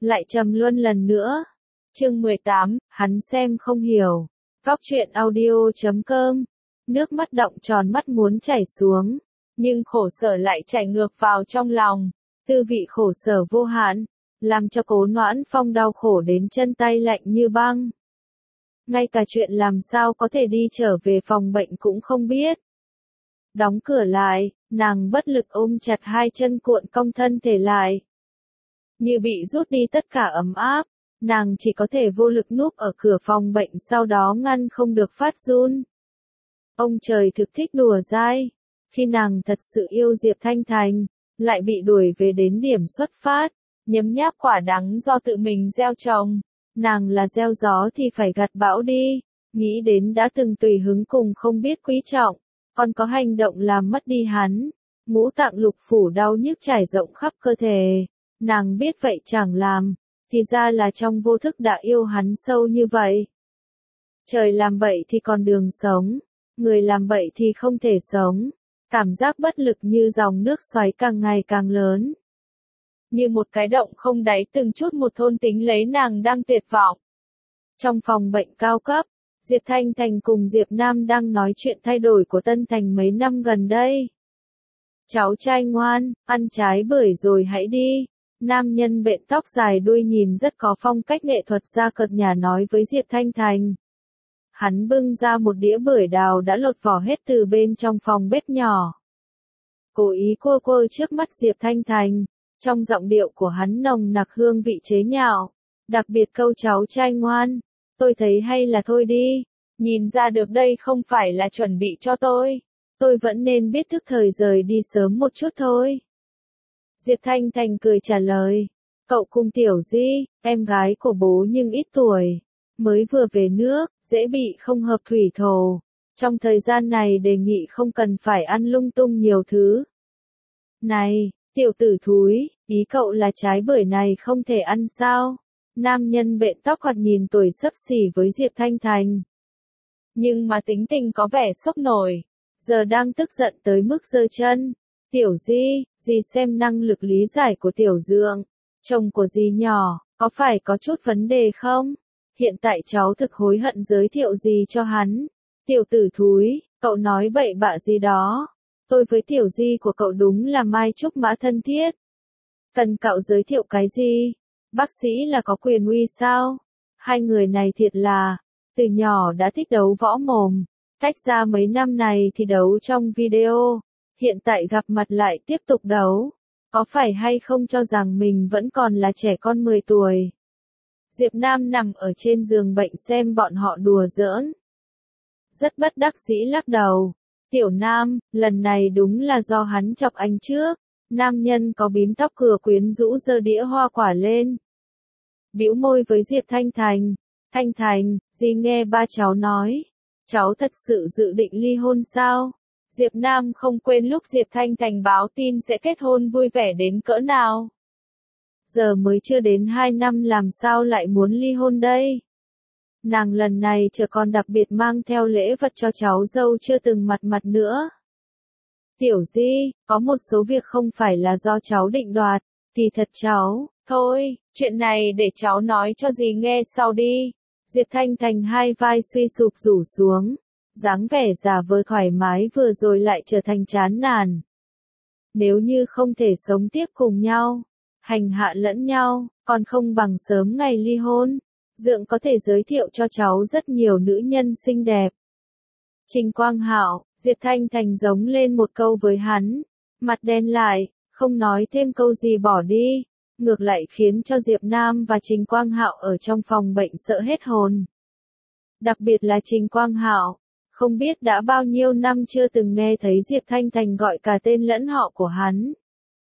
lại trầm luân lần nữa. Chương 18, hắn xem không hiểu. Góc truyện audio.com. Nước mắt động tròn mắt muốn chảy xuống, nhưng khổ sở lại chảy ngược vào trong lòng. Tư vị khổ sở vô hạn, làm cho Cố Noãn Phong đau khổ đến chân tay lạnh như băng. Ngay cả chuyện làm sao có thể đi trở về phòng bệnh cũng không biết. Đóng cửa lại, nàng bất lực ôm chặt hai chân cuộn cong thân thể lại. Như bị rút đi tất cả ấm áp, nàng chỉ có thể vô lực núp ở cửa phòng bệnh sau đó ngăn không được phát run. Ông trời thực thích đùa dai, khi nàng thật sự yêu Diệp Thanh Thành, lại bị đuổi về đến điểm xuất phát, nhấm nháp quả đắng do tự mình gieo trồng. Nàng là gieo gió thì phải gặt bão đi, nghĩ đến đã từng tùy hứng cùng không biết quý trọng, còn có hành động làm mất đi hắn. Ngũ tạng lục phủ đau nhức trải rộng khắp cơ thể, nàng biết vậy chẳng làm, thì ra là trong vô thức đã yêu hắn sâu như vậy. Trời làm bậy thì còn đường sống, người làm bậy thì không thể sống, cảm giác bất lực như dòng nước xoáy càng ngày càng lớn. Như một cái động không đáy từng chút một thôn tính lấy nàng đang tuyệt vọng. Trong phòng bệnh cao cấp, Diệp Thanh Thành cùng Diệp Nam đang nói chuyện thay đổi của Tân Thành mấy năm gần đây. Cháu trai ngoan, ăn trái bưởi rồi hãy đi. Nam nhân bện tóc dài đuôi nhìn rất có phong cách nghệ thuật ra cợt nhả nói với Diệp Thanh Thành. Hắn bưng ra một đĩa bưởi đào đã lột vỏ hết từ bên trong phòng bếp nhỏ. Cố ý cua cua trước mắt Diệp Thanh Thành, trong giọng điệu của hắn nồng nặc hương vị chế nhạo, đặc biệt câu cháu trai ngoan, tôi thấy hay là thôi đi, nhìn ra được đây không phải là chuẩn bị cho tôi vẫn nên biết thức thời rời đi sớm một chút thôi. Diệp Thanh Thành cười trả lời, cậu cùng Tiểu Di, em gái của bố nhưng ít tuổi, mới vừa về nước, dễ bị không hợp thủy thổ, trong thời gian này đề nghị không cần phải ăn lung tung nhiều thứ. Này, tiểu tử thúi, ý cậu là trái bưởi này không thể ăn sao? Nam nhân bện tóc hoặc nhìn tuổi xấp xỉ với Diệp Thanh Thành. Nhưng mà tính tình có vẻ sốc nổi, giờ đang tức giận tới mức giơ chân. Tiểu Di, dì xem năng lực lý giải của Tiểu Dượng, chồng của dì nhỏ, có phải có chút vấn đề không? Hiện tại cháu thực hối hận giới thiệu dì cho hắn. Tiểu tử thúi, cậu nói bậy bạ gì đó. Tôi với Tiểu Di của cậu đúng là mai trúc mã thân thiết. Cần cậu giới thiệu cái gì? Bác sĩ là có quyền uy sao? Hai người này thiệt là, từ nhỏ đã thích đấu võ mồm, tách ra mấy năm này thì đấu trong video, hiện tại gặp mặt lại tiếp tục đấu. Có phải hay không cho rằng mình vẫn còn là trẻ con 10 tuổi? Diệp Nam nằm ở trên giường bệnh xem bọn họ đùa giỡn. Rất bất đắc dĩ lắc đầu. Tiểu Nam, lần này đúng là do hắn chọc anh trước. Nam nhân có bím tóc cửa quyến rũ giơ đĩa hoa quả lên. Bĩu môi với Diệp Thanh Thành. Thanh Thành, dì nghe ba cháu nói. Cháu thật sự dự định ly hôn sao? Diệp Nam không quên lúc Diệp Thanh Thành báo tin sẽ kết hôn vui vẻ đến cỡ nào. Giờ mới chưa đến 2 năm làm sao lại muốn ly hôn đây? Nàng lần này chờ còn đặc biệt mang theo lễ vật cho cháu dâu chưa từng mặt nữa. Tiểu Di, có một số việc không phải là do cháu định đoạt, thì thật cháu, thôi, chuyện này để cháu nói cho dì nghe sau đi. Diệp Thanh Thành hai vai suy sụp rủ xuống, dáng vẻ giả vờ thoải mái vừa rồi lại trở thành chán nản. Nếu như không thể sống tiếp cùng nhau, hành hạ lẫn nhau, còn không bằng sớm ngày ly hôn. Dượng có thể giới thiệu cho cháu rất nhiều nữ nhân xinh đẹp. Trình Quang Hạo, Diệp Thanh Thành giống lên một câu với hắn, mặt đen lại, không nói thêm câu gì bỏ đi, ngược lại khiến cho Diệp Nam và Trình Quang Hạo ở trong phòng bệnh sợ hết hồn. Đặc biệt là Trình Quang Hạo, không biết đã bao nhiêu năm chưa từng nghe thấy Diệp Thanh Thành gọi cả tên lẫn họ của hắn.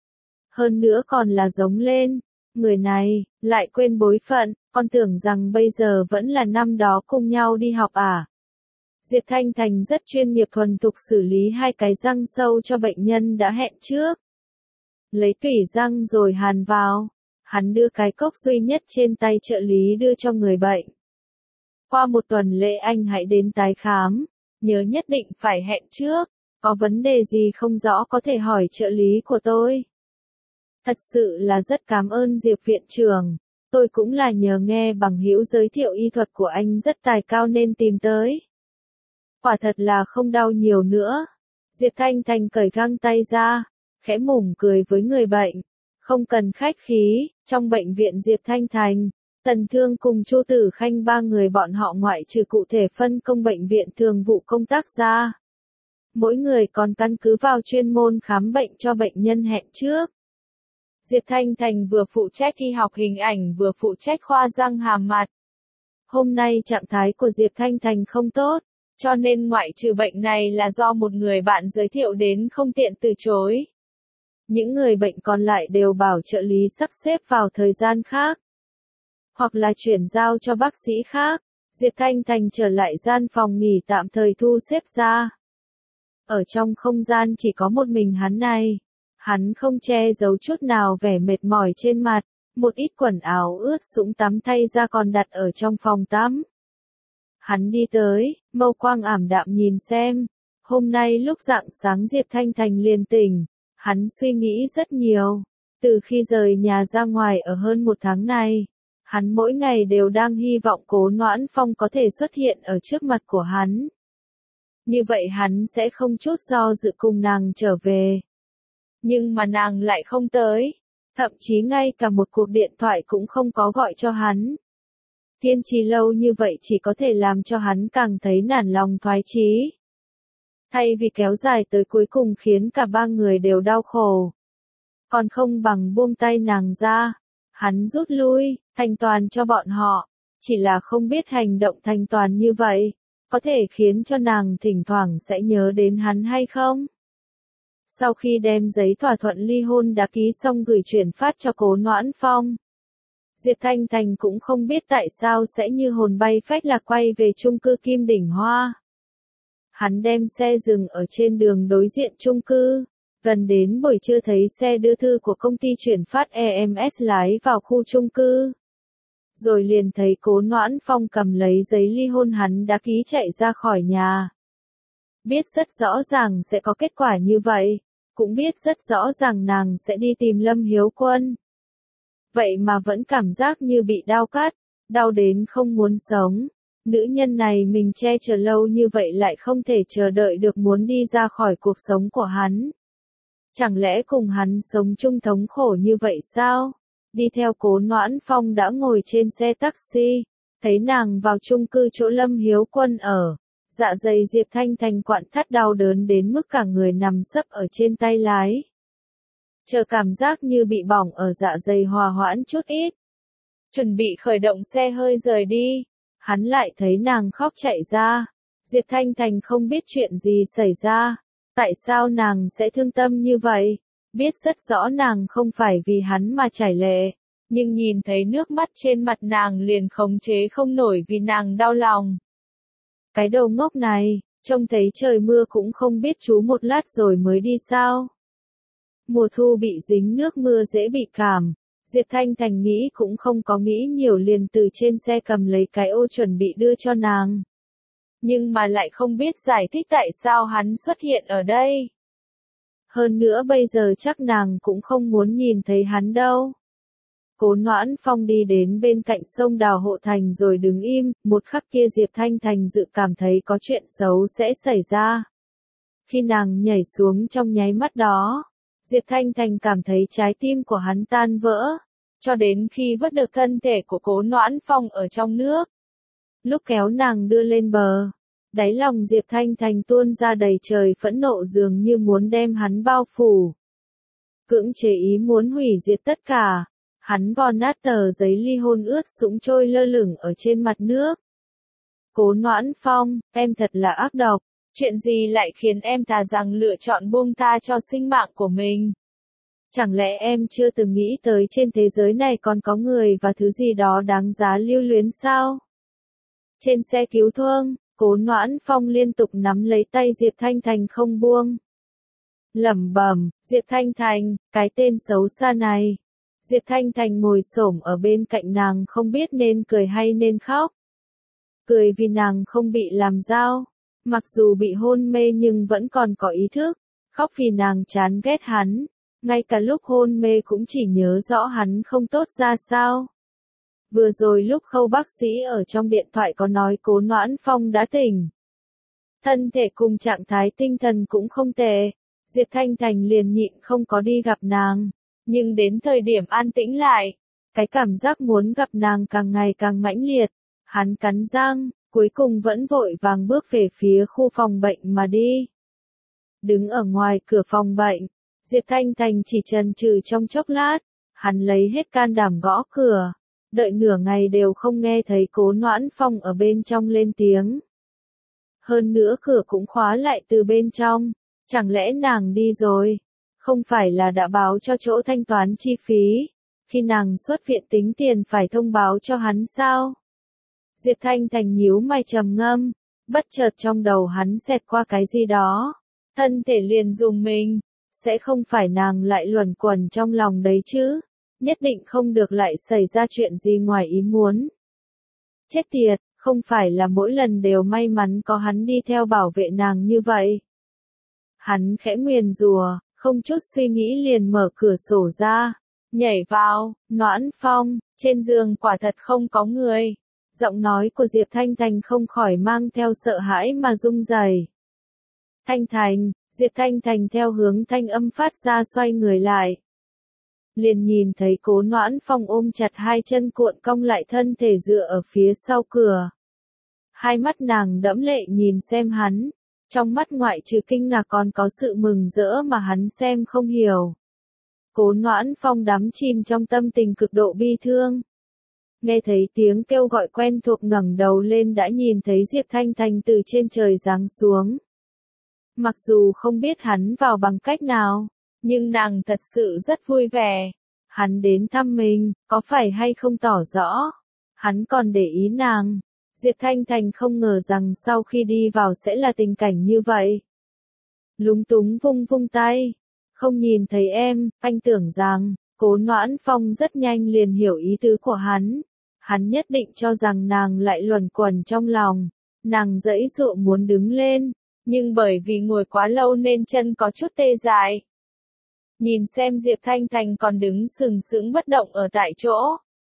Hơn nữa còn là giống lên. Người này, lại quên bối phận, con tưởng rằng bây giờ vẫn là năm đó cùng nhau đi học à. Diệp Thanh Thành rất chuyên nghiệp thuần thục xử lý hai cái răng sâu cho bệnh nhân đã hẹn trước. Lấy tủy răng rồi hàn vào, hắn đưa cái cốc duy nhất trên tay trợ lý đưa cho người bệnh. Qua một tuần lễ anh hãy đến tái khám, nhớ nhất định phải hẹn trước, có vấn đề gì không rõ có thể hỏi trợ lý của tôi. Thật sự là rất cảm ơn Diệp viện trưởng. Tôi cũng là nhờ nghe bằng hữu giới thiệu y thuật của anh rất tài cao nên tìm tới. Quả thật là không đau nhiều nữa. Diệp Thanh Thành cởi găng tay ra, khẽ mỉm cười với người bệnh. Không cần khách khí, trong bệnh viện Diệp Thanh Thành, Tần Thương cùng Chu Tử Khanh ba người bọn họ ngoại trừ cụ thể phân công bệnh viện thường vụ công tác ra. Mỗi người còn căn cứ vào chuyên môn khám bệnh cho bệnh nhân hẹn trước. Diệp Thanh Thành vừa phụ trách y học hình ảnh vừa phụ trách khoa răng hàm mặt. Hôm nay trạng thái của Diệp Thanh Thành không tốt, cho nên ngoại trừ bệnh này là do một người bạn giới thiệu đến không tiện từ chối. Những người bệnh còn lại đều bảo trợ lý sắp xếp vào thời gian khác, hoặc là chuyển giao cho bác sĩ khác. Diệp Thanh Thành trở lại gian phòng nghỉ tạm thời thu xếp ra. Ở trong không gian chỉ có một mình hắn này. Hắn không che giấu chút nào vẻ mệt mỏi trên mặt, một ít quần áo ướt sũng tắm thay ra còn đặt ở trong phòng tắm. Hắn đi tới, mâu quang ảm đạm nhìn xem. Hôm nay lúc rạng sáng Diệp Thanh Thành liền tỉnh, hắn suy nghĩ rất nhiều. Từ khi rời nhà ra ngoài ở hơn một tháng này, hắn mỗi ngày đều đang hy vọng Cố Noãn Phong có thể xuất hiện ở trước mặt của hắn. Như vậy hắn sẽ không chút do dự cùng nàng trở về. Nhưng mà nàng lại không tới, thậm chí ngay cả một cuộc điện thoại cũng không có gọi cho hắn. Kiên trì lâu như vậy chỉ có thể làm cho hắn càng thấy nản lòng thoái chí. Thay vì kéo dài tới cuối cùng khiến cả ba người đều đau khổ, còn không bằng buông tay nàng ra. Hắn rút lui, thành toàn cho bọn họ, chỉ là không biết hành động thành toàn như vậy, có thể khiến cho nàng thỉnh thoảng sẽ nhớ đến hắn hay không? Sau khi đem giấy thỏa thuận ly hôn đã ký xong gửi chuyển phát cho Cố Noãn Phong, Diệp Thanh Thành cũng không biết tại sao sẽ như hồn bay phách lạc quay về chung cư Kim Đỉnh Hoa. Hắn đem xe dừng ở trên đường đối diện chung cư, gần đến buổi trưa thấy xe đưa thư của công ty chuyển phát EMS lái vào khu chung cư. Rồi liền thấy Cố Noãn Phong cầm lấy giấy ly hôn hắn đã ký chạy ra khỏi nhà. Biết rất rõ ràng sẽ có kết quả như vậy, cũng biết rất rõ ràng nàng sẽ đi tìm Lâm Hiếu Quân. Vậy mà vẫn cảm giác như bị đau cắt, đau đến không muốn sống. Nữ nhân này mình che chở lâu như vậy lại không thể chờ đợi được muốn đi ra khỏi cuộc sống của hắn. Chẳng lẽ cùng hắn sống chung thống khổ như vậy sao? Đi theo Cố Noãn Phong đã ngồi trên xe taxi, thấy nàng vào chung cư chỗ Lâm Hiếu Quân ở. Dạ dày Diệp Thanh Thành quặn thắt đau đớn đến mức cả người nằm sấp ở trên tay lái. Chờ cảm giác như bị bỏng ở dạ dày hòa hoãn chút ít. Chuẩn bị khởi động xe hơi rời đi. Hắn lại thấy nàng khóc chạy ra. Diệp Thanh Thành không biết chuyện gì xảy ra. Tại sao nàng sẽ thương tâm như vậy? Biết rất rõ nàng không phải vì hắn mà chảy lệ. Nhưng nhìn thấy nước mắt trên mặt nàng liền khống chế không nổi vì nàng đau lòng. Cái đầu ngốc này, trông thấy trời mưa cũng không biết trú một lát rồi mới đi sao. Mùa thu bị dính nước mưa dễ bị cảm. Diệp Thanh Thành nghĩ cũng không có nghĩ nhiều liền từ trên xe cầm lấy cái ô chuẩn bị đưa cho nàng. Nhưng mà lại không biết giải thích tại sao hắn xuất hiện ở đây. Hơn nữa bây giờ chắc nàng cũng không muốn nhìn thấy hắn đâu. Cố Noãn Phong đi đến bên cạnh sông Đào Hộ Thành rồi đứng im, một khắc kia Diệp Thanh Thành dự cảm thấy có chuyện xấu sẽ xảy ra. Khi nàng nhảy xuống trong nháy mắt đó, Diệp Thanh Thành cảm thấy trái tim của hắn tan vỡ, cho đến khi vớt được thân thể của Cố Noãn Phong ở trong nước. Lúc kéo nàng đưa lên bờ, đáy lòng Diệp Thanh Thành tuôn ra đầy trời phẫn nộ dường như muốn đem hắn bao phủ. Cưỡng chế ý muốn hủy diệt tất cả. Hắn vò nát tờ giấy ly hôn ướt sũng trôi lơ lửng ở trên mặt nước. Cố Noãn Phong, em thật là ác độc. Chuyện gì lại khiến em thà rằng lựa chọn buông tha cho sinh mạng của mình? Chẳng lẽ em chưa từng nghĩ tới trên thế giới này còn có người và thứ gì đó đáng giá lưu luyến sao? Trên xe cứu thương, Cố Noãn Phong liên tục nắm lấy tay Diệp Thanh Thành không buông. Lẩm bẩm, Diệp Thanh Thành, cái tên xấu xa này. Diệp Thanh Thành ngồi xổm ở bên cạnh nàng không biết nên cười hay nên khóc. Cười vì nàng không bị làm dao, mặc dù bị hôn mê nhưng vẫn còn có ý thức. Khóc vì nàng chán ghét hắn, ngay cả lúc hôn mê cũng chỉ nhớ rõ hắn không tốt ra sao. Vừa rồi lúc Khâu bác sĩ ở trong điện thoại có nói Cố Noãn Phong đã tỉnh. Thân thể cùng trạng thái tinh thần cũng không tệ. Diệp Thanh Thành liền nhịn không có đi gặp nàng. Nhưng đến thời điểm an tĩnh lại, cái cảm giác muốn gặp nàng càng ngày càng mãnh liệt. Hắn cắn răng, cuối cùng vẫn vội vàng bước về phía khu phòng bệnh mà đi. Đứng ở ngoài cửa phòng bệnh, Diệp Thanh Thành chỉ chần chừ trong chốc lát, hắn lấy hết can đảm gõ cửa, đợi nửa ngày đều không nghe thấy Cố Noãn Phong ở bên trong lên tiếng. Hơn nữa cửa cũng khóa lại từ bên trong, chẳng lẽ nàng đi rồi? Không phải là đã báo cho chỗ thanh toán chi phí, khi nàng xuất viện tính tiền phải thông báo cho hắn sao? Diệp Thanh Thành nhíu mày trầm ngâm, bất chợt trong đầu hắn xẹt qua cái gì đó, thân thể liền rùng mình, sẽ không phải nàng lại luẩn quẩn trong lòng đấy chứ, nhất định không được lại xảy ra chuyện gì ngoài ý muốn. Chết tiệt, không phải là mỗi lần đều may mắn có hắn đi theo bảo vệ nàng như vậy. Hắn khẽ nguyền rủa, không chút suy nghĩ liền mở cửa sổ ra, nhảy vào. Noãn Phong, trên giường quả thật không có người. Giọng nói của Diệp Thanh Thành không khỏi mang theo sợ hãi mà rung rẩy. Thanh Thành, Diệp Thanh Thành theo hướng thanh âm phát ra xoay người lại. Liền nhìn thấy Cố Noãn Phong ôm chặt hai chân cuộn cong lại thân thể dựa ở phía sau cửa. Hai mắt nàng đẫm lệ nhìn xem hắn, trong mắt ngoại trừ kinh ngạc còn có sự mừng rỡ mà hắn xem không hiểu. Cố Noãn Phong đắm chìm trong tâm tình cực độ bi thương. Nghe thấy tiếng kêu gọi quen thuộc ngẩng đầu lên đã nhìn thấy Diệp Thanh Thành từ trên trời giáng xuống. Mặc dù không biết hắn vào bằng cách nào, nhưng nàng thật sự rất vui vẻ. Hắn đến thăm mình, có phải hay không tỏ rõ. Hắn còn để ý nàng. Diệp Thanh Thành không ngờ rằng sau khi đi vào sẽ là tình cảnh như vậy. Lúng túng vung vung tay. Không nhìn thấy em, anh tưởng rằng, Cố Noãn Phong rất nhanh liền hiểu ý tứ của hắn. Hắn nhất định cho rằng nàng lại luẩn quẩn trong lòng. Nàng giãy giụa muốn đứng lên, nhưng bởi vì ngồi quá lâu nên chân có chút tê dại. Nhìn xem Diệp Thanh Thành còn đứng sừng sững bất động ở tại chỗ.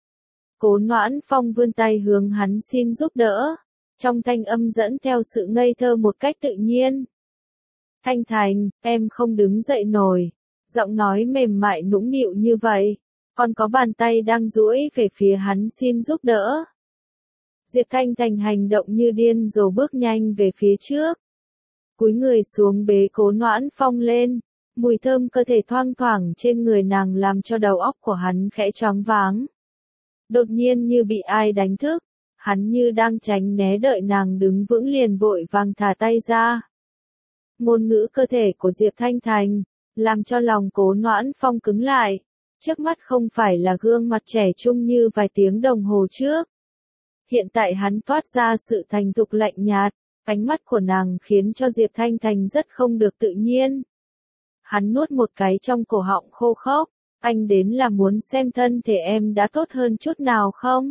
Cố Noãn Phong vươn tay hướng hắn xin giúp đỡ, trong thanh âm dẫn theo sự ngây thơ một cách tự nhiên. Thanh Thành, em không đứng dậy nổi. Giọng nói mềm mại nũng nịu như vậy, còn có bàn tay đang duỗi về phía hắn xin giúp đỡ. Diệp Thanh Thành hành động như điên rồi bước nhanh về phía trước. Cúi người xuống bế Cố Noãn Phong lên, mùi thơm cơ thể thoang thoảng trên người nàng làm cho đầu óc của hắn khẽ choáng váng. Đột nhiên như bị ai đánh thức, hắn như đang tránh né đợi nàng đứng vững liền vội vàng thả tay ra. Ngôn ngữ cơ thể của Diệp Thanh Thành, làm cho lòng Cố Noãn Phong cứng lại. Trước mắt không phải là gương mặt trẻ trung như vài tiếng đồng hồ trước. Hiện tại hắn toát ra sự thành thục lạnh nhạt, ánh mắt của nàng khiến cho Diệp Thanh Thành rất không được tự nhiên. Hắn nuốt một cái trong cổ họng khô khốc, anh đến là muốn xem thân thể em đã tốt hơn chút nào không?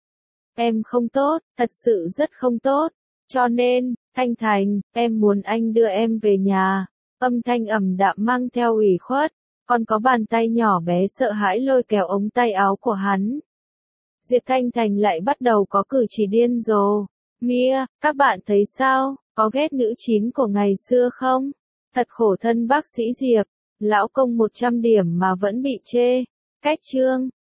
Em không tốt, thật sự rất không tốt, cho nên, Thanh Thành, em muốn anh đưa em về nhà. Âm thanh ẩm đạm mang theo ủy khuất, còn có bàn tay nhỏ bé sợ hãi lôi kéo ống tay áo của hắn. Diệp Thanh Thành lại bắt đầu có cử chỉ điên rồ. Mia, các bạn thấy sao, có ghét nữ chín của ngày xưa không? Thật khổ thân bác sĩ Diệp, lão công 100 điểm mà vẫn bị chê. Cách chương